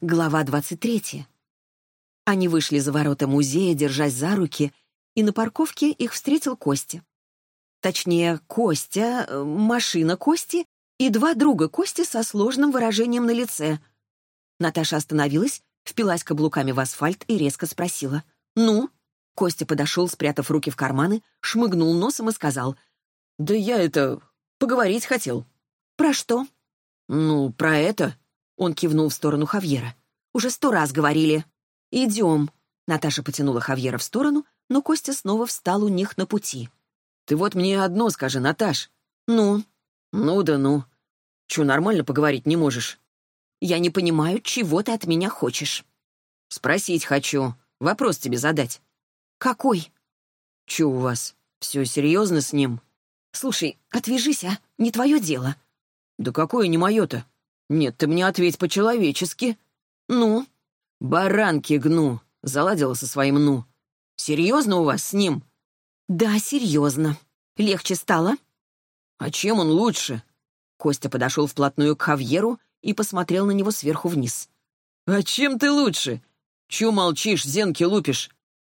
Глава 23. Они вышли за ворота музея, держась за руки, и на парковке их встретил Костя. Точнее, Костя, машина Кости и два друга Кости со сложным выражением на лице. Наташа остановилась, впилась каблуками в асфальт и резко спросила: «Ну?» Костя подошел, спрятав руки в карманы, шмыгнул носом и сказал: «Да я поговорить хотел». «Про что?» «Ну, про это». Он кивнул в сторону Хавьера. «Уже 100 раз говорили». «Идем». Наташа потянула Хавьера в сторону, но Костя снова встал у них на пути. «Ты вот мне одно скажи, Наташ». «Ну?» «Ну да ну. Чё, нормально поговорить не можешь?» «Я не понимаю, чего ты от меня хочешь». «Спросить хочу. Вопрос тебе задать». «Какой?» «Чё у вас? Все серьезно с ним?» «Слушай, отвяжись, а? Не твое дело». «Да какое не мое-то? Нет, ты мне ответь по-человечески». «Ну?» «Баранки гну», — заладила со своим «ну». «Серьезно у вас с ним?» «Да, серьезно. Легче стало?» «А чем он лучше?» Костя подошел вплотную к Хавьеру и посмотрел на него сверху вниз. «А чем ты лучше? Чё молчишь, зенки лупишь?»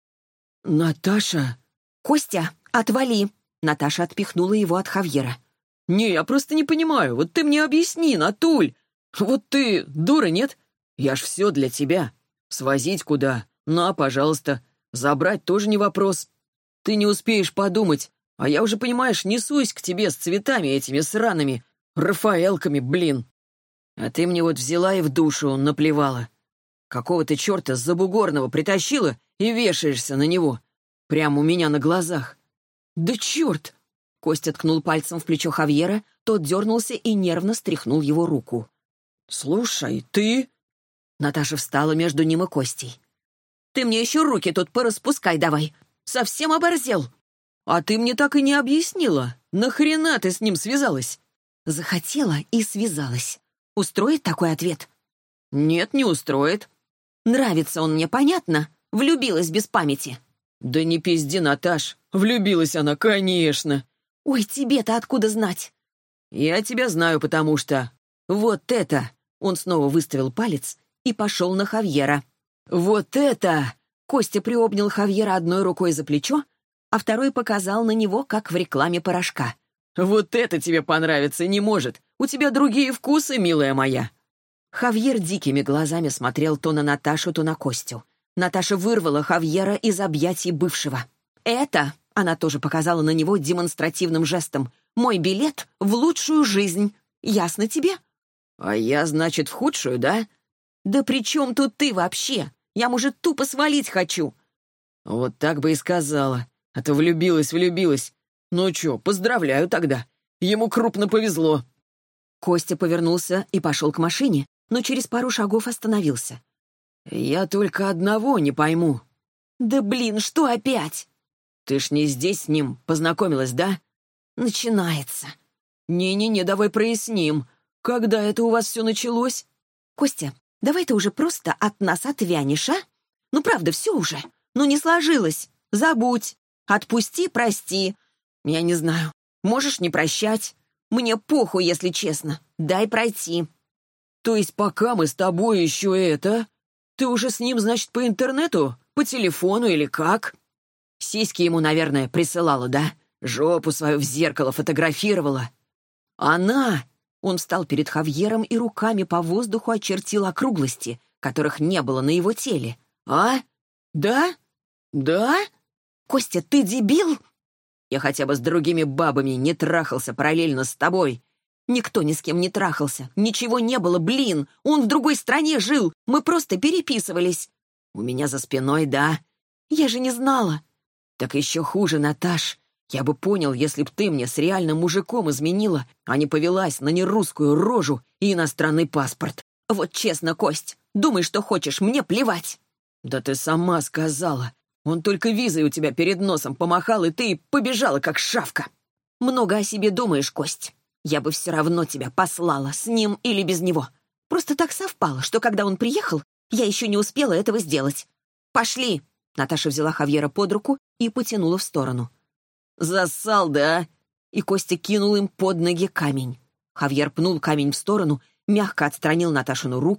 «Наташа...» «Костя, отвали!» Наташа отпихнула его от Хавьера. «Не, я просто не понимаю. Вот ты мне объясни, Натуль. Вот ты дура, нет? Я ж все для тебя. Свозить куда? На, пожалуйста. Забрать тоже не вопрос. Ты не успеешь подумать, а я уже, понимаешь, несусь к тебе с цветами этими сраными, Рафаэлками, блин. А ты мне вот взяла и в душу наплевала. Какого ты черта забугорного притащила и вешаешься на него? Прямо у меня на глазах. Да черт!» Костя ткнул пальцем в плечо Хавьера, тот дернулся и нервно стряхнул его руку. «Слушай, ты...» Наташа встала между ним и Костей. «Ты мне еще руки тут пораспускай давай. Совсем оборзел». «А ты мне так и не объяснила. Нахрена ты с ним связалась?» «Захотела и связалась. Устроит такой ответ?» «Нет, не устроит». «Нравится он мне, понятно? Влюбилась без памяти». «Да не пизди, Наташ. Влюбилась она, конечно». «Ой, тебе-то откуда знать?» «Я тебя знаю, потому что... Вот это...» Он снова выставил палец и пошел на Хавьера. «Вот это...» Костя приобнял Хавьера одной рукой за плечо, а второй показал на него, как в рекламе порошка. «Вот это тебе понравиться не может. У тебя другие вкусы, милая моя». Хавьер дикими глазами смотрел то на Наташу, то на Костю. Наташа вырвала Хавьера из объятий бывшего. «Это...» — она тоже показала на него демонстративным жестом. «Мой билет в лучшую жизнь. Ясно тебе?» «А я, значит, в худшую, да?» «Да при чем тут ты вообще? Я, может, тупо свалить хочу». «Вот так бы и сказала. А то влюбилась. Ну чё, поздравляю тогда. Ему крупно повезло». Костя повернулся и пошел к машине, но через пару шагов остановился. «Я только одного не пойму». «Да блин, что опять?» «Ты ж не здесь с ним познакомилась, да?» «Начинается». «Не-не-не, давай проясним. Когда это у вас все началось?» «Костя, давай ты уже просто от нас отвянешь, а? Ну правда, все уже. Ну не сложилось. Забудь. Отпусти, прости. Я не знаю. Можешь не прощать. Мне похуй, если честно. Дай пройти». «То есть пока мы с тобой еще это... Ты уже с ним, значит, по интернету? По телефону или как?» «Сиськи ему, наверное, присылала, да? Жопу свою в зеркало фотографировала». «Она...» Он встал перед Хавьером и руками по воздуху очертил округлости, которых не было на его теле. «А? Да? Да? Костя, ты дебил?» «Я хотя бы с другими бабами не трахался параллельно с тобой». «Никто ни с кем не трахался. Ничего не было, блин. Он в другой стране жил. Мы просто переписывались». «У меня за спиной, да?» «Я же не знала». «Так еще хуже, Наташ. Я бы понял, если б ты мне с реальным мужиком изменила, а не повелась на нерусскую рожу и иностранный паспорт. Вот честно, Кость, думай, что хочешь, мне плевать». «Да ты сама сказала. Он только визой у тебя перед носом помахал, и ты побежала, как шавка». «Много о себе думаешь, Кость. Я бы все равно тебя послала, с ним или без него. Просто так совпало, что когда он приехал, я еще не успела этого сделать. Пошли!» Наташа взяла Хавьера под руку и потянула в сторону. «Зассал, да?» И Костя кинул им под ноги камень. Хавьер пнул камень в сторону, мягко отстранил Наташину руку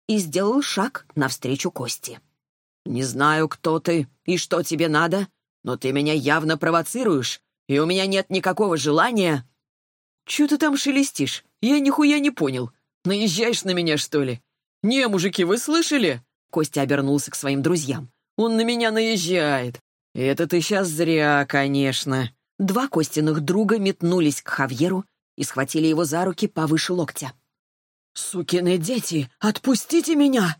и сделал шаг навстречу Косте. «Не знаю, кто ты и что тебе надо, но ты меня явно провоцируешь, и у меня нет никакого желания...» «Чё ты там шелестишь? Я нихуя не понял. Наезжаешь на меня, что ли?» «Не, мужики, вы слышали?» Костя обернулся к своим друзьям. «Он на меня наезжает. Это ты сейчас зря, конечно». Два Костиных друга метнулись к Хавьеру и схватили его за руки повыше локтя. «Сукины дети, отпустите меня!»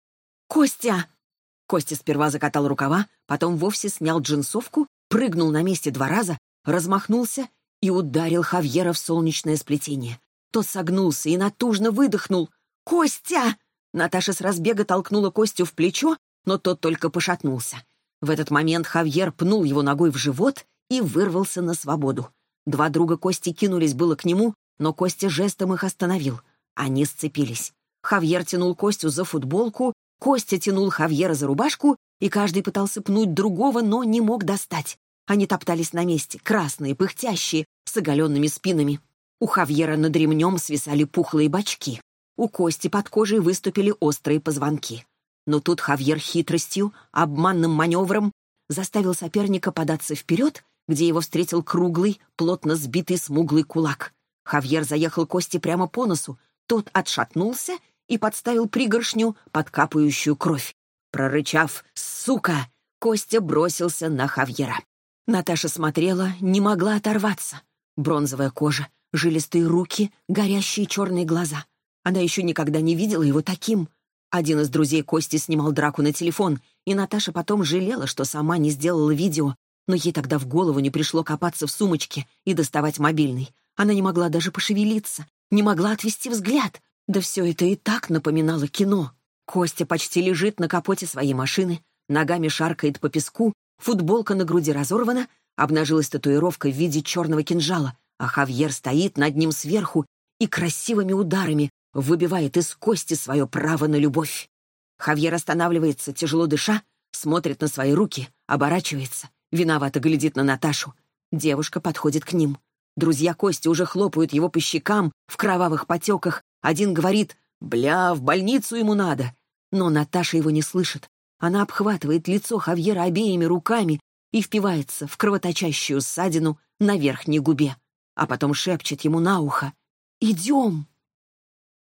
«Костя!» Костя сперва закатал рукава, потом вовсе снял джинсовку, прыгнул на месте 2 раза, размахнулся и ударил Хавьера в солнечное сплетение. Тот согнулся и натужно выдохнул. «Костя!» Наташа с разбега толкнула Костю в плечо, но тот только пошатнулся. В этот момент Хавьер пнул его ногой в живот и вырвался на свободу. 2 друга Кости кинулись было к нему, но Костя жестом их остановил. Они сцепились. Хавьер тянул Костю за футболку, Костя тянул Хавьера за рубашку, и каждый пытался пнуть другого, но не мог достать. Они топтались на месте, красные, пыхтящие, с оголенными спинами. У Хавьера над ремнем свисали пухлые бочки. У Кости под кожей выступили острые позвонки. Но тут Хавьер хитростью, обманным маневром заставил соперника податься вперед, где его встретил круглый, плотно сбитый смуглый кулак. Хавьер заехал Косте прямо по носу, тот отшатнулся и подставил пригоршню под капающую кровь. Прорычав «Сука!», Костя бросился на Хавьера. Наташа смотрела, не могла оторваться. Бронзовая кожа, жилистые руки, горящие черные глаза. Она еще никогда не видела его таким. Один из друзей Кости снимал драку на телефон, и Наташа потом жалела, что сама не сделала видео, но ей тогда в голову не пришло копаться в сумочке и доставать мобильный. Она не могла даже пошевелиться, не могла отвести взгляд. Да все это и так напоминало кино. Костя почти лежит на капоте своей машины, ногами шаркает по песку, футболка на груди разорвана, обнажилась татуировка в виде черного кинжала, а Хавьер стоит над ним сверху и красивыми ударами выбивает из Кости свое право на любовь. Хавьер останавливается, тяжело дыша, смотрит на свои руки, оборачивается, виновато глядит на Наташу. Девушка подходит к ним. Друзья Кости уже хлопают его по щекам в кровавых потеках. Один говорит «Бля, в больницу ему надо». Но Наташа его не слышит. Она обхватывает лицо Хавьера обеими руками и впивается в кровоточащую ссадину на верхней губе. А потом шепчет ему на ухо «Идем».